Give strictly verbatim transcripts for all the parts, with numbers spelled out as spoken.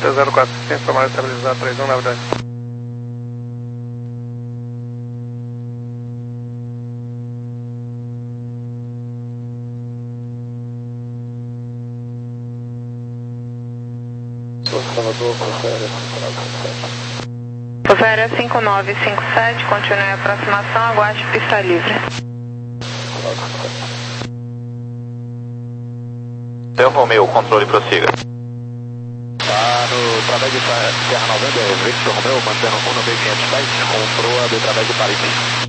Delta zero quatro cinco, tomada estabilizada três um nove dois. Salvador, Força Aérea cinco nove cinco sete. Força Aérea cinco nove cinco sete, continue a aproximação, aguarde pista livre. Del Romeo, controle prossiga. Tá no através de Terra noventa, Victor Romeo, mantendo um no B quinhentos dez, comprou através de Paris.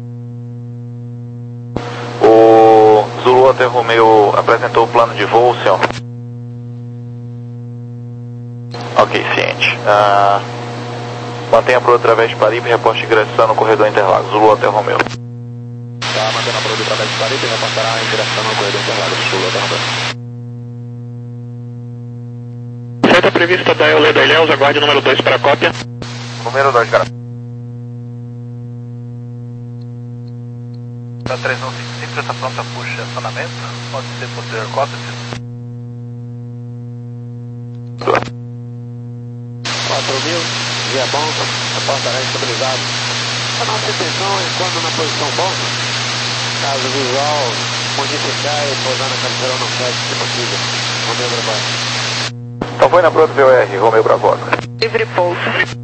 O Zulu Hotel Romeo apresentou o plano de voo, senhor? Ok, ciente. Uh, mantenha a proa através de Paris e reporte ingressão no corredor Interlagos. Zulu Hotel Romeo. Tá mantendo a proa através de Paris e reportará a ingressão no corredor Interlagos. Zulu Hotel Romeo. Feita prevista da Euleda Ilhéus, aguarde número dois para a cópia. Número dois, cara. Da três um cinco cinco, está pronta para estacionamento. Pode ser posterior cópia. quatro mil, via bom, reportará estabilizado. A nossa intenção é, quando na posição bom, caso visual modificar e pousar na cabeceira não sete, se possível. Romeu Bravo. Então foi na proa do V O R, Romeu Bravo. Livre pouso.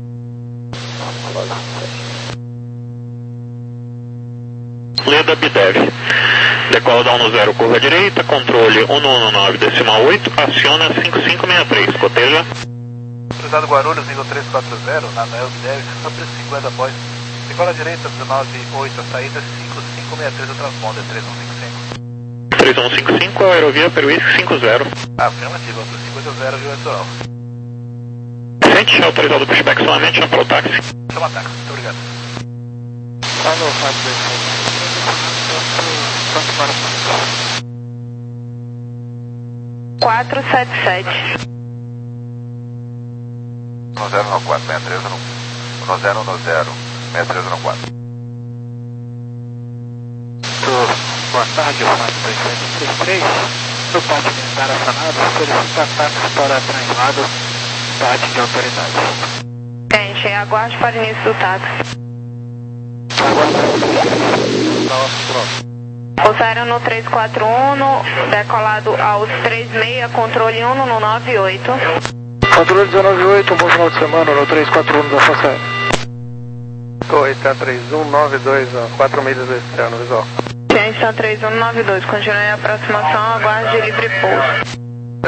Leda Bidev. Decola da um zero, curva direita, controle um um nove decimal oito, aciona cinco cinco seis três, coteja. Cruzado Guarulhos, nível três quatro zero, na Nel Bidev, sobre cinquenta após. Decola direita, dezenove oito, a saída cinco cinco seis três, o transponder três um cinco cinco. três um cinco cinco, aerovia Peruísque cinco zero. Afirmativo, outro cinquenta zero, Rio Litoral. Frente, autorizado para inspecionamento, chama para o táxi. Chama táxi, muito obrigado. Alô, Fábio. Pronto para quatro sete sete. um zero um quatro, seis três um. um zero um zero, seis três um quatro. Boa tarde, o Fábio dois sete três três. No pátio militar acionado, solicita táxi para translado, pátio de autoridade. Gente, aguarde para o início do táxi. Força Aérea no três quatro um, decolado aos três seis, controle um no nove oito. Controle dezenove oito, um bom final de semana no três quatro um da Força Aérea. Toita três um nove dois, quatro milhas do externo, visual. Ciência três um nove dois, continue a aproximação, aguarde livre pouso.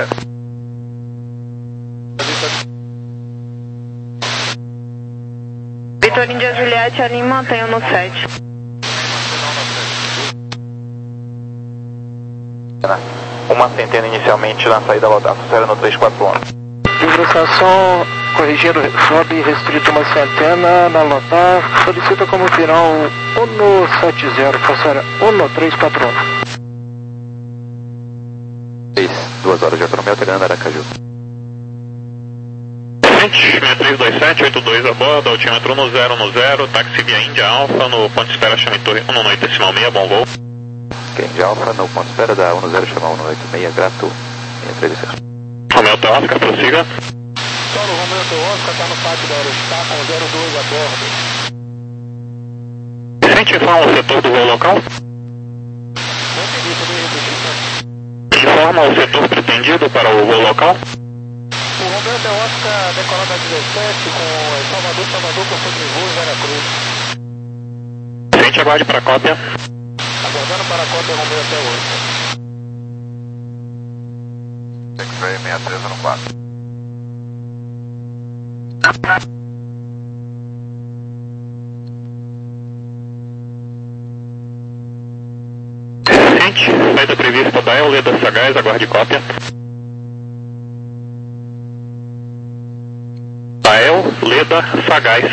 Vitor Índia Juliette, ali mantenho no sete. Uma centena inicialmente na saída lotada, Força no três quatro um. Ingressação, corrigindo, sobe restrito uma centena, na lotar, solicita como final um sete zero, Força Aérea um três quatro um. Duas horas de autonomia, alterando Aracaju. Frente, seis três dois sete, oito dois a bordo, altímetro um zero um zero, táxi via Índia Alfa, no ponto de espera chame torre um oito decimal seis, bom voo. Índia Alfa, no ponto de espera da um zero chama um oito seis, grato, seis três seis. Romeu Hotel Oscar, prossiga. Solo Romeu Hotel Oscar, está no pátio da Aerostar com zero dois a bordo. Frente, informa o setor do voo local. Não entendi, poderia repetir? Informa o setor pretendido para o voo local. O Romeu Hotel Oscar decolado a dezessete com Salvador, Salvador, conforme de voo, Vera Cruz. Frente, aguarde para a cópia. Aguardando para a cópia Romeu Hotel Oscar. X-Ray seis três um quatro. Frente, saída prevista da Euleda Sagaz, aguarde cópia. Tael Leda Sagaz.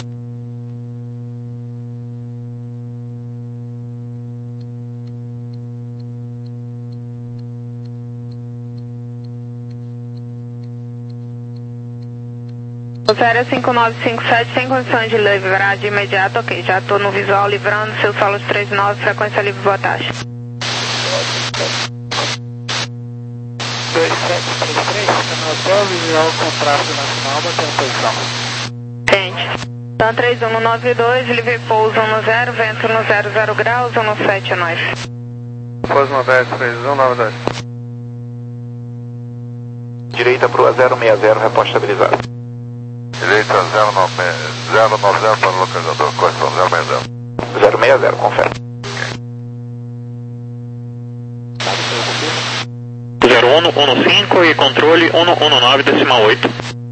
Força Aérea cinco nove cinco sete, sem condições de livrar de imediato, ok, já estou no visual livrando, seu solo de três nove, frequência livre, boa tarde. dois sete três três. Só visual com tráfego nacional, batendo posição. Ciente. Então três um nove dois, livre pouso um zero, vento no zero zero graus, um sete nove. Pouso no dez, três um nove dois. Direita para o zero seis zero, reposta estabilizado. Direita zero nove zero para o localizador, correção zero seis zero. zero seis zero, confere. zero um um cinco e controle um um nove decimal oito.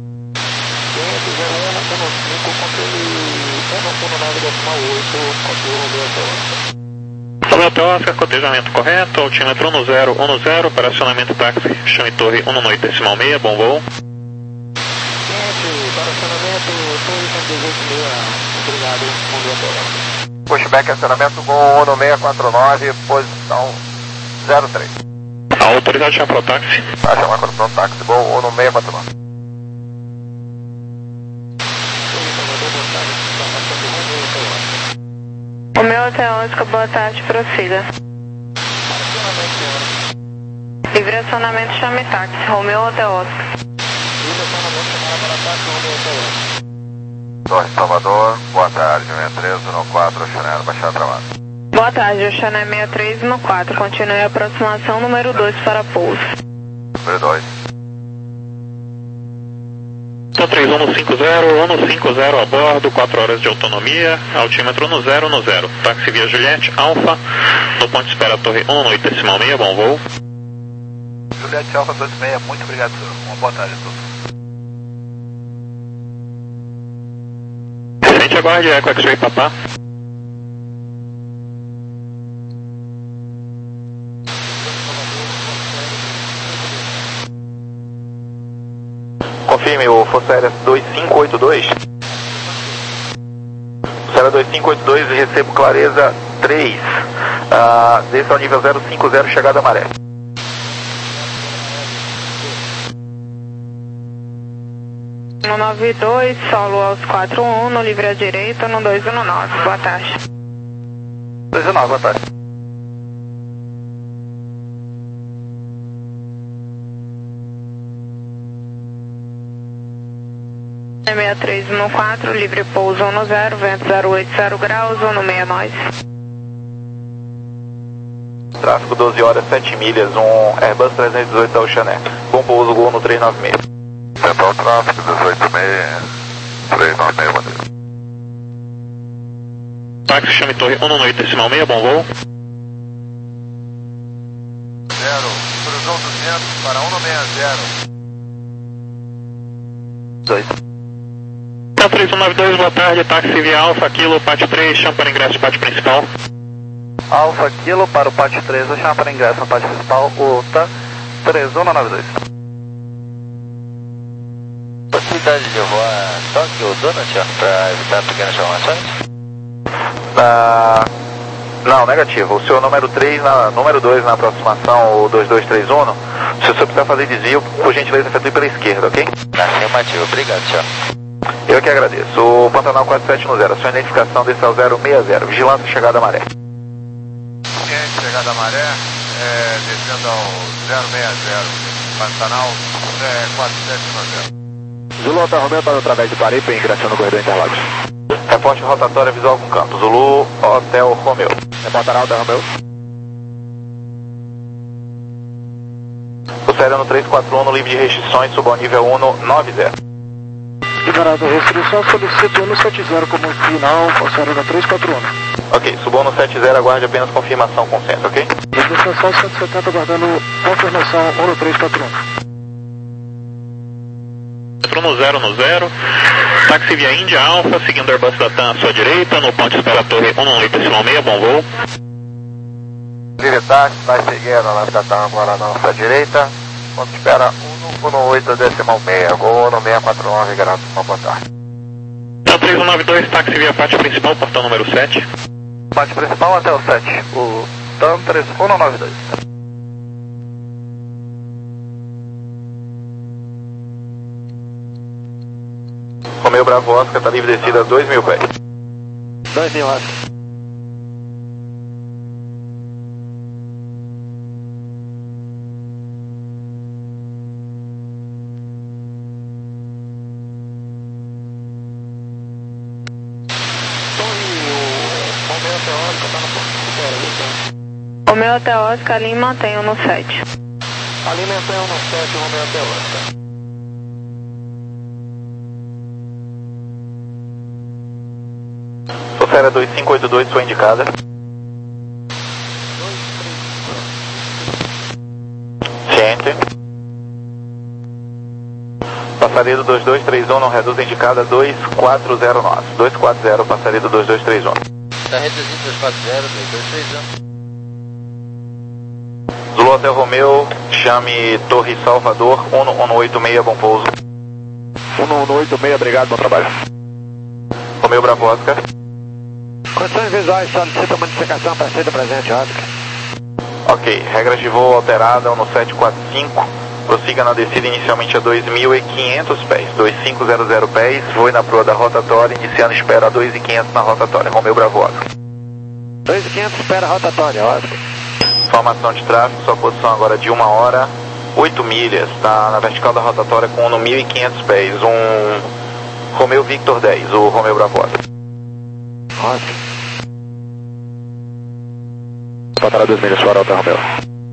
Romeo Hotel Oscar, cotejamento correto, altímetro um zero um zero, operacionamento táxi, chão e torre um oito decimal seis, bom voo. Pushback, acionamento Gol um seis quatro nove, posição zero três. Autorizado chamar para o táxi. Vai chamar para o táxi Gol um seis quatro nove. O meu hotel Oscar, boa tarde, prossiga. Livre acionamento, chame táxi, Romeo Hotel Oscar. Torre Salvador, boa tarde, seis três um quatro, Chanel, baixar travado. Boa tarde, o Chanel seis três um quatro, continue a aproximação número dois para pouso. Número dois. Então três um cinco zero, um cinco zero a bordo, quatro horas de autonomia, altímetro um zero um zero. Táxi via Juliette, Alfa, no ponto de espera torre um oito decimal seis, bom voo. Juliette Alfa dois seis, muito obrigado, senhor. Uma boa tarde a todos. Frente aguarde, Eco X-Ray Papá. Confirme o Força Aérea dois cinco oito dois. Força Aérea dois cinco oito dois, recebo clareza três. Uh, desça ao nível zero cinco zero, chegada a maré. um nove dois, solo aos quatro um, no livre à direita, no dois um nove. Boa tarde. dois um nove, boa tarde. seis três um quatro, livre pouso um zero, vento zero oito zero graus, um seis nove. Tráfego doze horas, sete milhas, um Airbus trezentos e dezoito da Oceanair. Bom pouso, Gol no três nove seis. Central tráfego dezoito seis, três nove seis, bandeira. Táxi chame torre um oito decimal seis, bom voo. zero, cruzou duzentos para um seis zero. dois. Então três um nove dois, boa tarde, táxi via Alfa, Kilo, pátio três, chama para ingresso, pátio principal. Alfa Kilo para o pátio três, vou chamar para ingresso no pátio principal, U T A três um nove dois. Possibilidade de voar Tóquio ou Donut para evitar pequenas formações? Ah, não, negativo. O senhor número três, na, número dois na aproximação, o dois dois três um, se o senhor precisar fazer desvio, por gentileza, efetue pela esquerda, ok? Afirmativo, obrigado, senhor. Eu que agradeço. O Pantanal quatro sete um zero, sua identificação desce ao zero seis zero, vigilância chegada à maré. Quente, chegada à maré, é, descendo ao zero seis zero, Pantanal é, quatro sete um zero. Zulu Hotel Romeo para através de Paripe, ingressão no corredor Interlagos. Reporte rotatória visual com campo. Zulu Hotel Romeo. Reportará Hotel Romeo. O sério no três quatro um, no livre de restrições, suba ao nível um nove zero. Liberado restrição, solicito um sete zero como final, forçaram na três quatro um. Ok, suba no sete zero, aguarde apenas confirmação com centro, ok? Restrição cento e setenta, aguardando confirmação um três quatro um. No zero no zero, táxi via Índia Alfa, seguindo o Airbus da TAM à sua direita, no ponto de espera torre um oito decimal seis, bom voo. Livre táxi, vai seguindo a nave da TAM agora na nossa direita, ponto de espera um oito decimal seis, Gol no seis quatro nove, garanto uma boa tarde. Então três um nove dois, táxi via pátio principal, portão número sete. Pátio principal até o sete, o TAM três um nove dois. Romeo Bravo Oscar, está livre descida a dois mil pés. dois mil, Oscar. Oscar tá no ponto. Espera, então. Romeu até Oscar, Lima, mantenho no sete. Ali mantenho no sete, Romeu até Oscar. Sofera dois cinco oito dois, sua indicada. Ciente. Passaria dois dois três um, não reduz a indicada dois quatro zero nove. dois quatro zero, passaria dois dois três um. Tá reduzindo dois quatro zero, dois dois três um. Zulu Hotel Romeu, chame Torre Salvador, um um oito seis, bom pouso. um um oito seis, obrigado, bom trabalho. Romeu Bravo Oscar. Condições visuais, solicita modificação para ser presente, Oscar. Ok, regras de voo alterada, um sete quatro cinco. Prossiga na descida inicialmente a dois mil e quinhentos pés, dois cinco zero zero pés, voe na proa da rotatória, iniciando espera a dois mil e quinhentos na rotatória. Romeu Bravo Oscar. dois mil e quinhentos, espera a rotatória, Oscar. Informação de tráfego, sua posição agora de uma hora, oito milhas, está na vertical da rotatória com mil e quinhentos pés, um Romeu Victor dez, o Romeu Bravo Oscar. Oscar. Rotatória dois milhas fora, Hotel Romeu.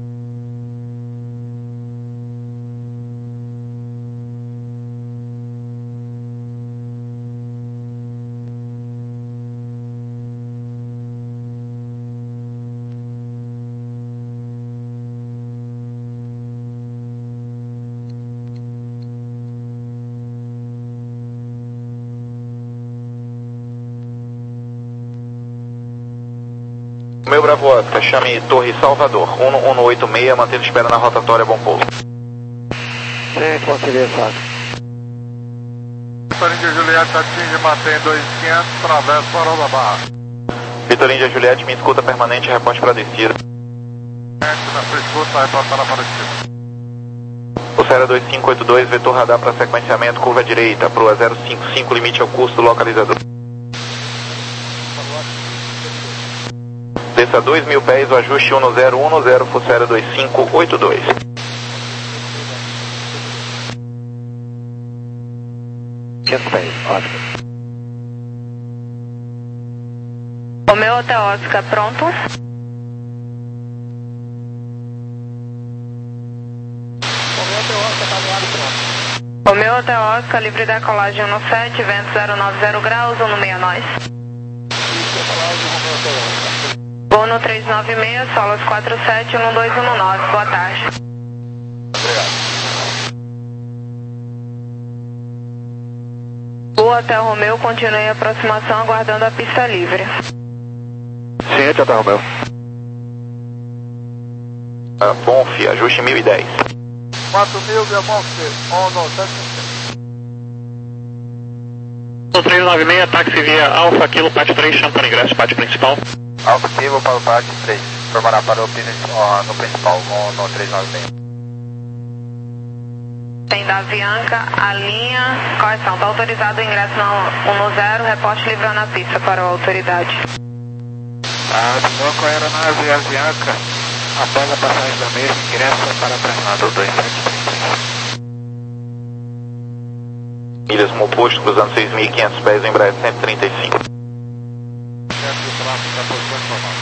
Romeu Bravo Oscar, chame Torre Salvador, um um oito seis, mantendo espera na rotatória, bom pouso. Sim, consegui, Oscar. Vitoríndia Juliette atinge, mantém dois mil e quinhentos, traverso Farol da Barra. Vitoríndia Juliette, minha escuta permanente, reporte para descida. Na sua escuta, reportar para descida. Pulseira dois cinco oito dois, vetor radar para sequenciamento, curva direita, proa zero cinco cinco, limite ao custo, localizador. Desça dois mil pés, o ajuste um zero um zero, Pulseira dois cinco oito dois. quinhentos pés, Oscar. Romeu até Oscar, pronto. Romeu até Oscar, tá alinhado, pronto. Romeu até Oscar, livre decolagem no sete, vento zero nove zero graus, um no meio nós. Isso, decolagem, Romeu até Oscar. Vou no três nove seis, solos quatro sete, um dois um nove, boa tarde. Obrigado. Lua até Romeu, continue a aproximação aguardando a pista livre. Ciente, Hotel Romeu. Ah, Bonf, ajuste mil e dez. quatro mil, via Bonf, um no sete cinco. No três nove seis, táxi via Alfa, Kilo, Pátio três, champa no ingresso, pátio principal. Alfa Kilo para o Pátio três. Formará para o uh, no principal, no, no três nove seis. Tem da Avianca, a linha, correção, está autorizado o ingresso no um zero, reporte livrando a pista para a autoridade. A Avianca era na Avianca. Após a passagem da mesa, ingresso para a transmada dois sete três. Milhas como oposto, cruzando seis mil e quinhentos pés, Embraer cento e trinta e cinco. Chefe do tráfego da posição informada.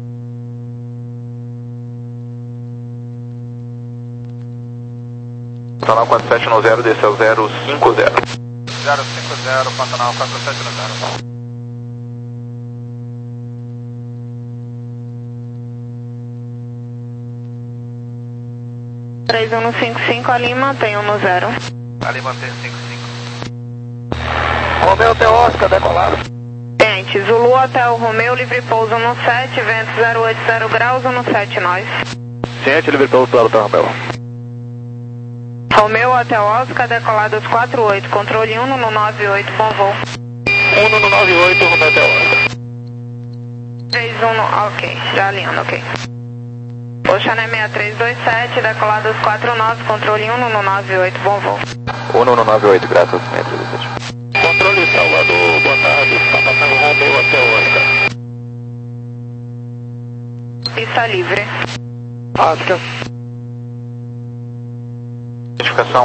Pantanal quatro sete um zero, desceu zero cinco zero. zero cinco zero, Pantanal quatro sete um zero. três um cinco cinco, ali mantém um no zero. Ali mantém cinco cinco. Romeu até Oscar, decolado. Gente, Zulu até o Romeu, livre pouso no sete, vento zero oito zero graus, um no sete nós. Ciente, livre pouso para o Hotel Romeu. Romeu até o Oscar, decolados quatro oito, controle um no nove oito, bom voo. um no nove oito, Romeu até Oscar. três um, no... ok, já alinhando, ok. Oceané seis três dois sete, decolados quatro nove, controle um no nove oito, bom voo. um no nove oito, graças, seis três dois sete. Controle Salvador, boa tarde, está passando Romeu até Oscar. Pista livre. Oscar. Identificação.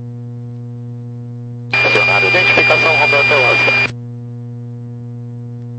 Identificação Romeu até Oscar.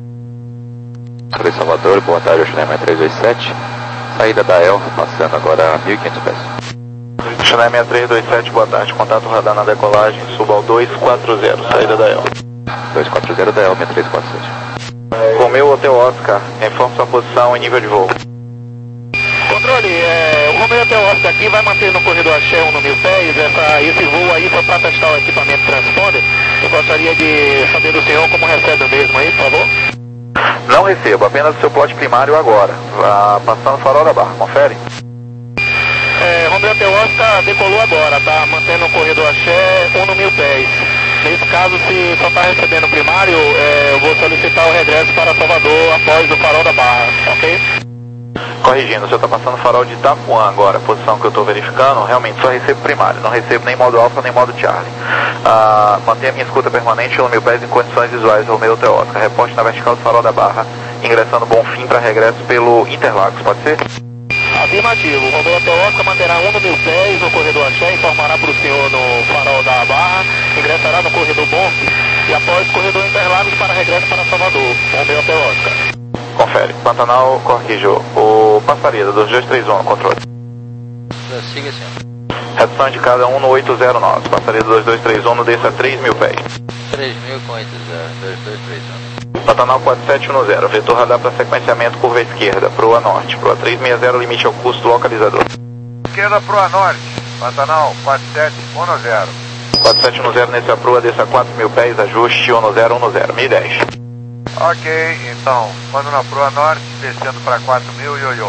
Oi, Salvador, boa tarde, Channel três dois sete, saída da El, passando agora a mil e quinhentos pés. Channel três dois sete, boa tarde, contato radar na decolagem, suba ao dois quatro zero, saída da El. dois quatro zero da El, seis três quatro sete. Romeu Hotel Oscar, informe sua posição e nível de voo. Controle, é, o Romeu Hotel Oscar aqui vai manter no corredor Axé um no mil pés, essa, esse voo aí foi para testar o equipamento transponder. Eu gostaria de saber do senhor como recebe o mesmo aí, por favor. Não recebo, apenas o seu plot primário agora, ah, passando o farol da barra, confere. É, Romeu Hotel Oscar decolou agora, tá mantendo o corredor Axé um no mil pés. Nesse caso, se só está recebendo o primário, é, eu vou solicitar o regresso para Salvador após o farol da barra, ok? Corrigindo, o senhor está passando o farol de Itapuã agora, a posição que eu estou verificando, realmente só recebo primário, não recebo nem modo alfa nem modo Charlie. Ah, mantenha minha escuta permanente no mil pés em condições visuais, Romeu Hotel Oscar. Reposte na vertical do farol da barra, ingressando Bonfim para regresso pelo Interlagos, pode ser? Afirmativo, o Romeu Hotel Oscar manterá um no mil pés no corredor Axé, informará para o senhor no farol da barra, ingressará no corredor Bonfim e após corredor Interlagos para regresso para Salvador, Romeu Hotel Oscar. Confere, Pantanal, corrijo, o Passarida, dois dois três um, controle. Siga, senhor. Redução indicada um no oito zero nove, Passarida dois dois três um, desça a três mil pés. três mil com oito zero, dois dois três um. Pantanal quatro sete um zero, vetor radar para sequenciamento curva esquerda, proa norte, proa três seis zero, limite ao custo localizador. Esquerda proa norte, Pantanal quatro sete um zero. quatro sete um zero nesse a proa, desça a quatro mil pés, ajuste um zero um zero, mil e dez. Ok, então, quando na proa norte, descendo para quatro mil, ioiô.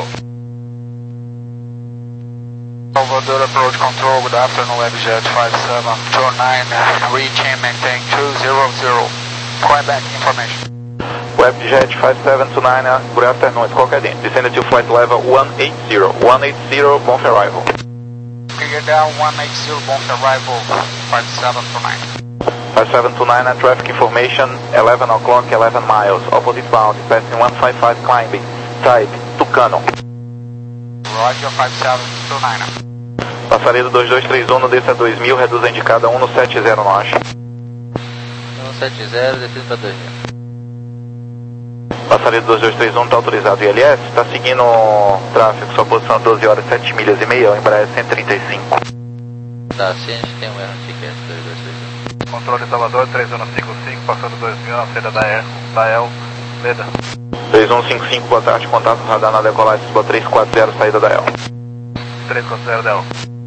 Salvador Approach Control, good afternoon, Webjet five seven two nine, reach and maintain two zero zero. Quebec information. Webjet five seven two nine, good afternoon, Squawk Identity, descended to flight level one eight zero, one eight zero, Bonf arrival. Clear down one eight zero, Bonf arrival, five seven two nine. five seven two nine, traffic information, eleven o'clock, eleven miles, opposite bound, passing one five five climbing, type, Tucano. Roger, five seven two nine. Passarida dois dois três um, desça a dois mil, reduz a indicada um no sete zero nove. um sete zero, descido para dois mil. Passarida dois dois três um, está autorizado o I L S, está seguindo o tráfego, sua posição doze horas, sete milhas e meia, o Embraer cento e trinta e cinco. Tá, sim, a gente tem um erro no ticket, dois dois três um. Controle Salvador três um cinco cinco, passando dois mil na saída da El, da El, Leda. três um cinco cinco, boa tarde, contato radar na decolagem, suba três quatro zero, saída da El. três quatro zero da El.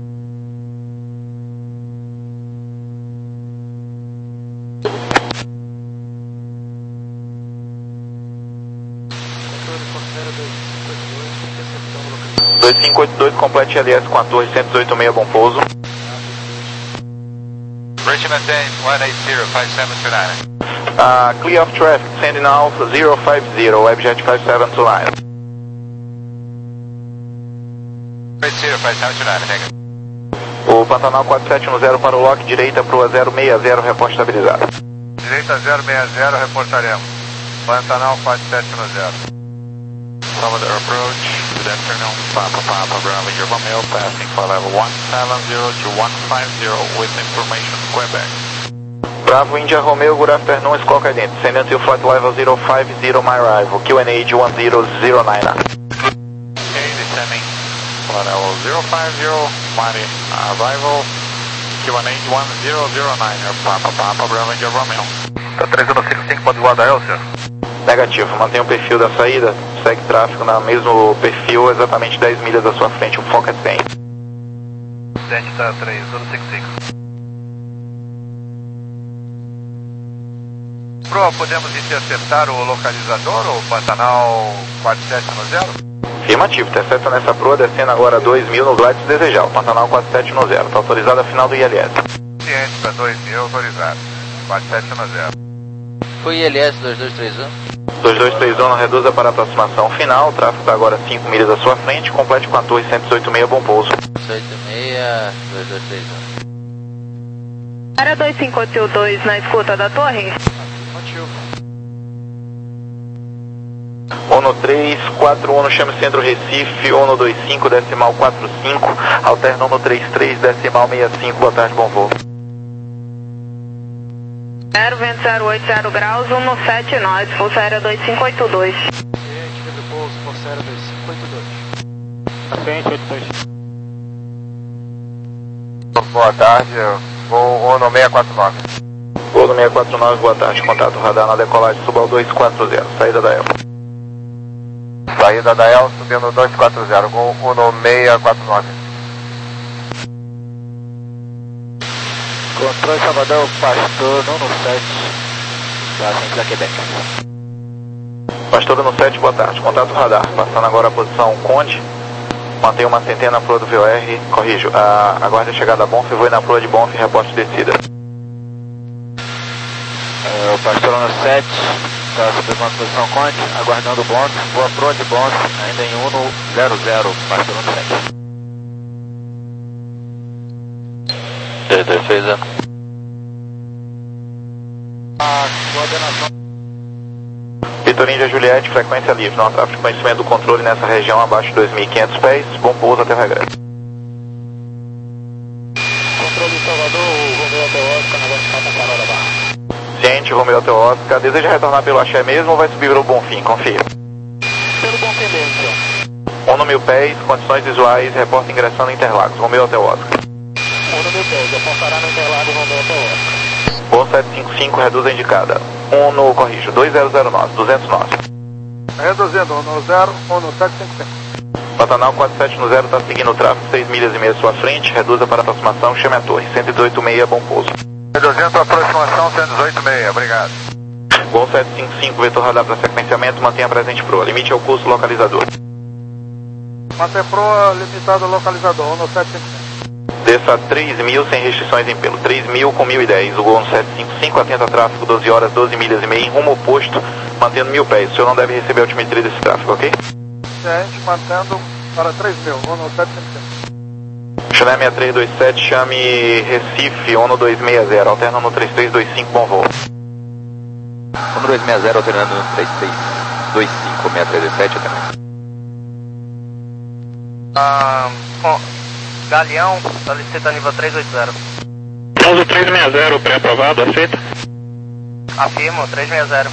dois cinco oito dois, complete L S com a torre cento e dezoito seis, bom pouso. Richmond one eight zero, five seven two nine. Uh, clear of traffic, sending Alpha zero five zero, Webjet five seven two nine. eight zero, five seven two nine, thank you. O Pantanal quatro sete um zero para o lock, direita proa zero seis zero, reporte estabilizado. Direita zero seis zero, reportaremos. Pantanal quatro sete um zero. Salvador Approach, good afternoon, Papa Papa Bravo, your Romeo, passing for level one seven zero to one five zero with information Quebec. Bravo India Romeo, good afternoon, Squawk Identity, sending to flight level zero five zero, my arrival, Q N H one zero zero nine. Okay, descending, flight level zero five zero, mighty arrival, Q N H one zero zero nine, your Papa Papa Bravo, your Romeo. Tá três um cinco cinco, pode voar da El, senhor? Negativo, mantenha o perfil da saída, segue tráfego no mesmo perfil, exatamente dez milhas à sua frente, o foco é cem. Dente tá três um cinco cinco. Pro, podemos interceptar o localizador, o Pantanal quatro sete um zero? Afirmativo, intercepta nessa proa, descendo agora a dois mil no glide se desejar, o Pantanal quatro sete um zero, está autorizado a final do I L S. Ciente para dois mil, autorizado. quatro sete um zero. Foi I L S dois dois três um? dois dois três um, reduza para a aproximação final, o tráfego está agora cinco milhas à sua frente, complete com a torre cento e dezoito seis, bom pouso. cento e dezoito seis, dois dois três um. Área dois cinco oito dois na escuta da torre. ONU três quatro um, chame Centro Recife, ONU dois cinco, decimal quatro cinco, alterna ONU trinta e três, decimal sessenta e cinco, boa tarde, bom voo. zero vento zero oito zero graus, um no sete nove, Força Aérea dois cinco oito dois. zero dois cinco oito dois. À frente, oito dois. Boa tarde, voo Uno seis quatro nove. Voo no seis quatro nove, boa tarde, contato radar na decolagem, suba ao dois quatro zero, saída da E L. Saída da E L, subindo dois quatro zero, voo Uno seis quatro nove. Controle Salvador, Pastor Nuno sete, da frente da Quebec. Pastor Nuno sete, boa tarde, contato radar, passando agora a posição Conde, mantenha uma centena na proa do V O R, corrijo, a, aguarde a chegada da Bonf, vou na proa de Bonf, reporte de descida. Uh, o Pastor Nuno sete, está subindo uma posição Conde, aguardando o Bonf, boa proa de Bonf, ainda em Uno zero zero, Pastor Nuno sete. Defesa. A coordenação. Vitor Índia Juliette, frequência livre, não há tráfego de conhecimento do controle nessa região abaixo de dois mil e quinhentos pés, bom pouso até o regresso. Controle Salvador, Romeu Hotel Oscar, agora está com Carol da Barra. Ciente, Romeu Hotel Oscar, deseja retornar pelo Axé mesmo ou vai subir pelo Bonfim? Confia. Pelo Bonfim mesmo, senhor. Uno mil pés, condições visuais, reporta ingressando em Interlagos, Romeu Hotel Oscar. Uno mil pés, apontará no Interlagos, Romeu Hotel Oscar. Voo sete cinco cinco, reduz a indicada. Uno, corrijo, dois zero zero nove, duzentos nove. Reduzindo, Uno zero, Uno sete cinco cinco. Pantanal quatro sete um zero está seguindo o tráfego, seis milhas e meia à sua frente, reduza para aproximação, chame a torre, cento e dezoito meia, bom pouso. Reduzindo a aproximação, cento e dezoito meia, obrigado. Voo sete cinco cinco, vetor radar para sequenciamento, mantenha presente proa, limite ao curso localizador. Mantém proa, limitado localizador, Uno sete cinco cinco. Desça a três mil sem restrições em pelo, três mil com mil e dez, o Gol sete cinco cinco, atenta a tráfego, doze horas, doze milhas e meia, em rumo oposto, mantendo mil pés, o senhor não deve receber a altimetria desse tráfego, ok? Ciente, mantendo para três mil, Uno sete cinco cinco. Chanel seis três dois sete, chame Recife, Uno dois seis zero, alterna no três três dois cinco, bom voo. Uno dois seis zero, alternando no três três dois cinco, seis três dois sete, alternando. Ah, com... Galeão, solicita nível três oito zero. Pouso três seis zero, pré-aprovado, aceita? Afirmo, três seis zero.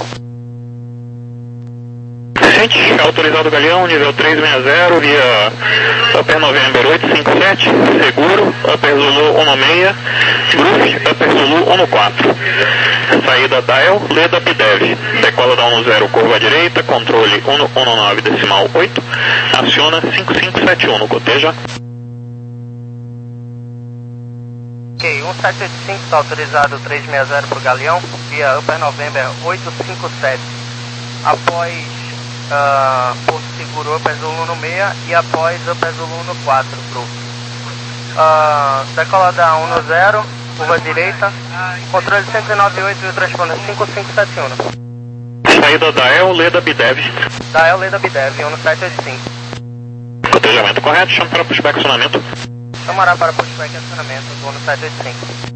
Ciente, autorizado Galeão, nível três seis zero, via Upper November oito cinco sete, seguro, Upper Zulu Uno seis, Groove, Upper Zulu Uno quatro. Saída Dial, Leda Pidev, decola da Uno zero, curva à direita, controle Uno nove decimal oito, aciona cinco cinco sete um, coteja. Ok, um sete oito cinco está autorizado três seis zero para o Galeão, via Upper November oito cinco sete. Após uh, Porto Seguro Upper Zulu Uno seis e após Upper Zulu Uno quatro, Pro. Uh, decola da Uno zero, curva à direita, controle cento e nove oito e o transponder cinco cinco sete um. Saída da E L, Leda Bidev. Da E L, Leda Bidev, Uno sete oito cinco. Cotejamento correto, chama para pushback acionamento. Chamará para pushback e acionamento do Uno sete oito cinco.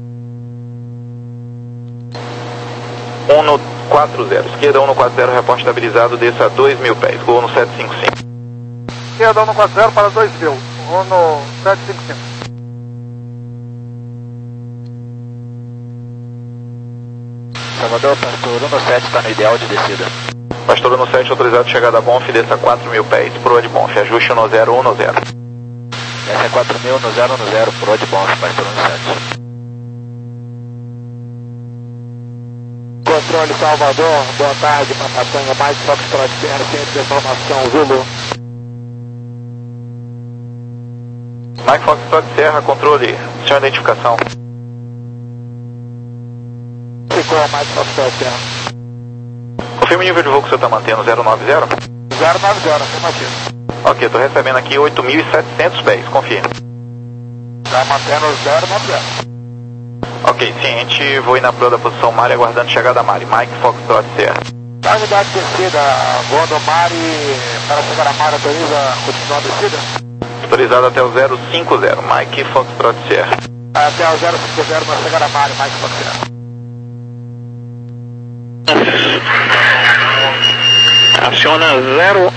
Uno quatro zero, esquerda Uno quatro zero, reporte estabilizado, desça a dois mil pés, Gol Uno sete cinco cinco. Esquerda Uno quatro zero para dois mil, Uno sete cinco cinco. Salvador, Pastor Uno sete está no ideal de descida. Pastor Uno sete, autorizado chegada a Bonf, desça a quatro mil pés, proa de Bonf, ajuste Uno zero, Uno zero. Essa é quatro mil, no zero, no zero, proa de Bonf, Pastor Uno sete. Controle Salvador, boa tarde, Papatanha, mais Foxtrot Sierra, centro de informação, Zulu. Mike Foxtrot Serra, controle, senhor identificação. Ficou mais Foxtrot Sierra. Confirme o nível de voo que o senhor está mantendo, zero nove zero? zero nove zero, afirmativo. Ok, estou recebendo aqui oito mil e setecentos pés, confirme. Está mantendo zero nove zero. Ok, ciente, vou ir na proa da posição Mari, aguardando chegada a Mari. Mike Foxtrot Serra. A unidade de descida, voa do Mari, para chegar a Mari, autoriza continuar a descida? Autorizado até o zero cinco zero, Mike Foxtrot Serra. Até o zero cinco zero, para chegar a Mari, Mike Foxtrot Serra. Aciona zero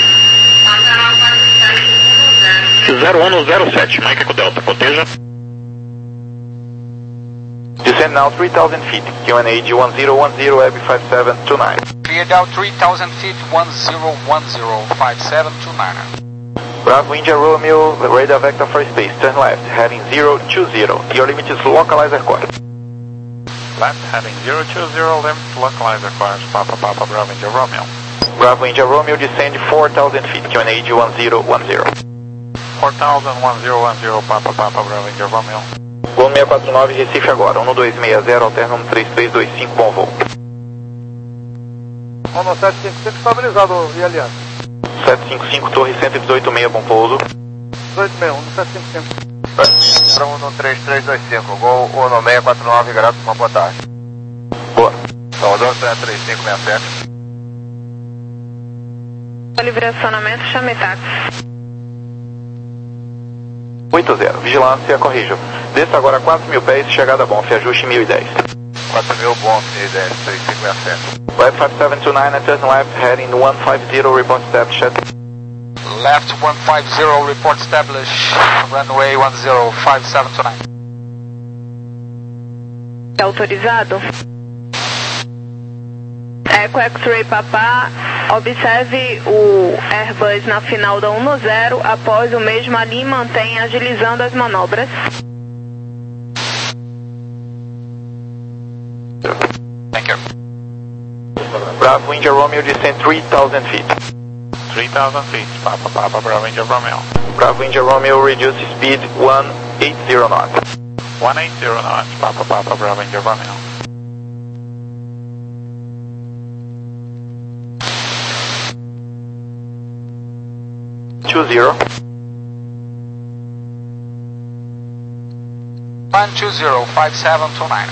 zero um zero sete, Mike Eco Delta, coteja. Descend now three thousand feet, Q N A G one zero one zero, Abbey five seven two nine. Clear down three thousand feet, one zero one zero, five seven two nine. Bravo India Romeo, radar vector for space, turn left, heading zero two zero. Your limit is localizer course. Left, heading zero two zero, limit localizer course, Papa Papa Bravo India Romeo. Bravo India Romeo, descend four thousand feet, Q N H one zero one zero. four thousand, one zero one zero, Papa Papa Bravo India Romeo. Voo seis quatro nove, Recife agora, um dois seis zero, alterno um três três dois cinco, bom voo. um sete cinco cinco estabilizado, e aliás. sete cinco cinco, torre cento e dezoito seis, bom pouso. dezoito seis, um sete cinco cinco. Para um três três dois cinco, Gol um seis quatro nove, grato, uma boa tarde. Boa. Salvador, três cinco seis sete. Livre acionamento, chame táxi. oito zero, vigilância, corrija. Desça agora quatro mil pés, chegada bom, ajuste mil e dez. quatro mil, bom, mil e dez, três cinco seis sete. Right five seven two nine, turn left, heading one five zero, report established. Left one five zero, report established, runway one zero, five seven two nine. É autorizado? Eco X-Ray Papá, observe o Airbus na final da um zero, após o mesmo ali mantém agilizando as manobras. Thank you. Bravo India Romeo, descend three thousand feet. three thousand feet, Papa Papa Bravo India Romeo. Bravo India Romeo, reduce speed one eighty knots. one eighty knots, Papa Papa Bravo India Romeo. two zero. one two zero, five seven two nine.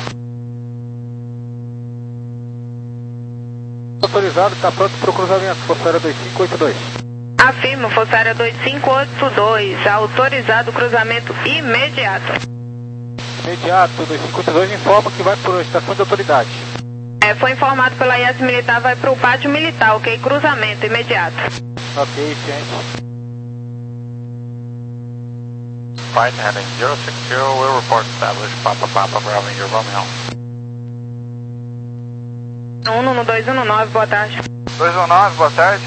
Autorizado, está pronto para o cruzamento, Força Aérea dois cinco oito dois. Afirmo, Força Aérea dois cinco oito dois, autorizado cruzamento imediato. Imediato, dois cinco oito dois informa que vai para a estação de autoridade. É, foi informado pela I A S Militar, vai para o pátio militar, ok? Cruzamento imediato. Ok, gente. Right, heading zero six zero, will report established, Papa Papa Bravo India Romeo. um no dois um nove, boa tarde. dois um nove, boa tarde.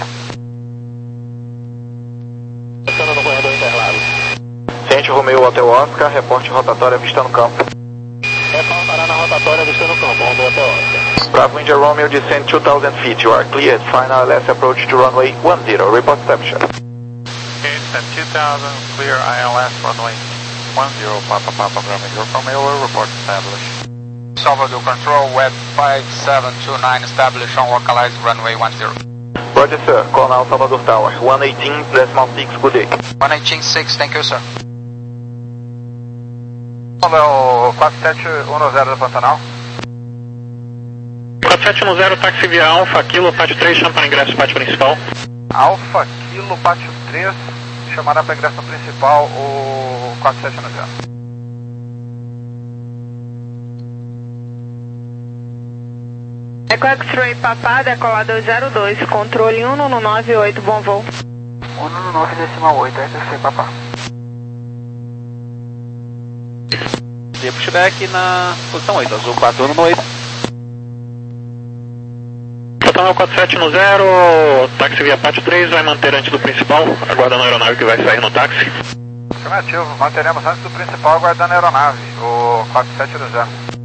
Passando no corredor interlado. Ciente Romeo Hotel Oscar, reporte rotatória vista no campo. É para parar na rotatória vista no campo, Romeo Hotel Oscar. Bravo India Romeo, descend two thousand feet, you are cleared, final L S approach to runway one zero, report established. Okay, descend two thousand, clear I L S runway one zero, Papa Papa Bravo India Romeo, will report established. Salvador Control, web five seven two nine, established on localized runway one zero. Roger sir, call now Salvador Tower, one eighteen decimal six, good day. one eighteen six, thank you, sir. Como é o quatro sete um zero da Pantanal? quatro sete um zero, táxi via Alfa, Kilo, pátio três, chama para ingresso, pátio principal. Alfa, Kilo, Pátio três, chamará para ingresso principal o quatro sete um zero. Eco X-Ray Papá, decolador zero dois, controle um no nove oito, bom voo. um no nove decimal oito, Eco X-Ray Papá. E pushback na posição oito, azul quatro no oito. Pantanal quatro sete um zero, táxi via pátio três, vai manter antes do principal, aguardando a aeronave que vai sair no táxi. Afirmativo, manteremos antes do principal aguardando a aeronave, o quatro sete um zero.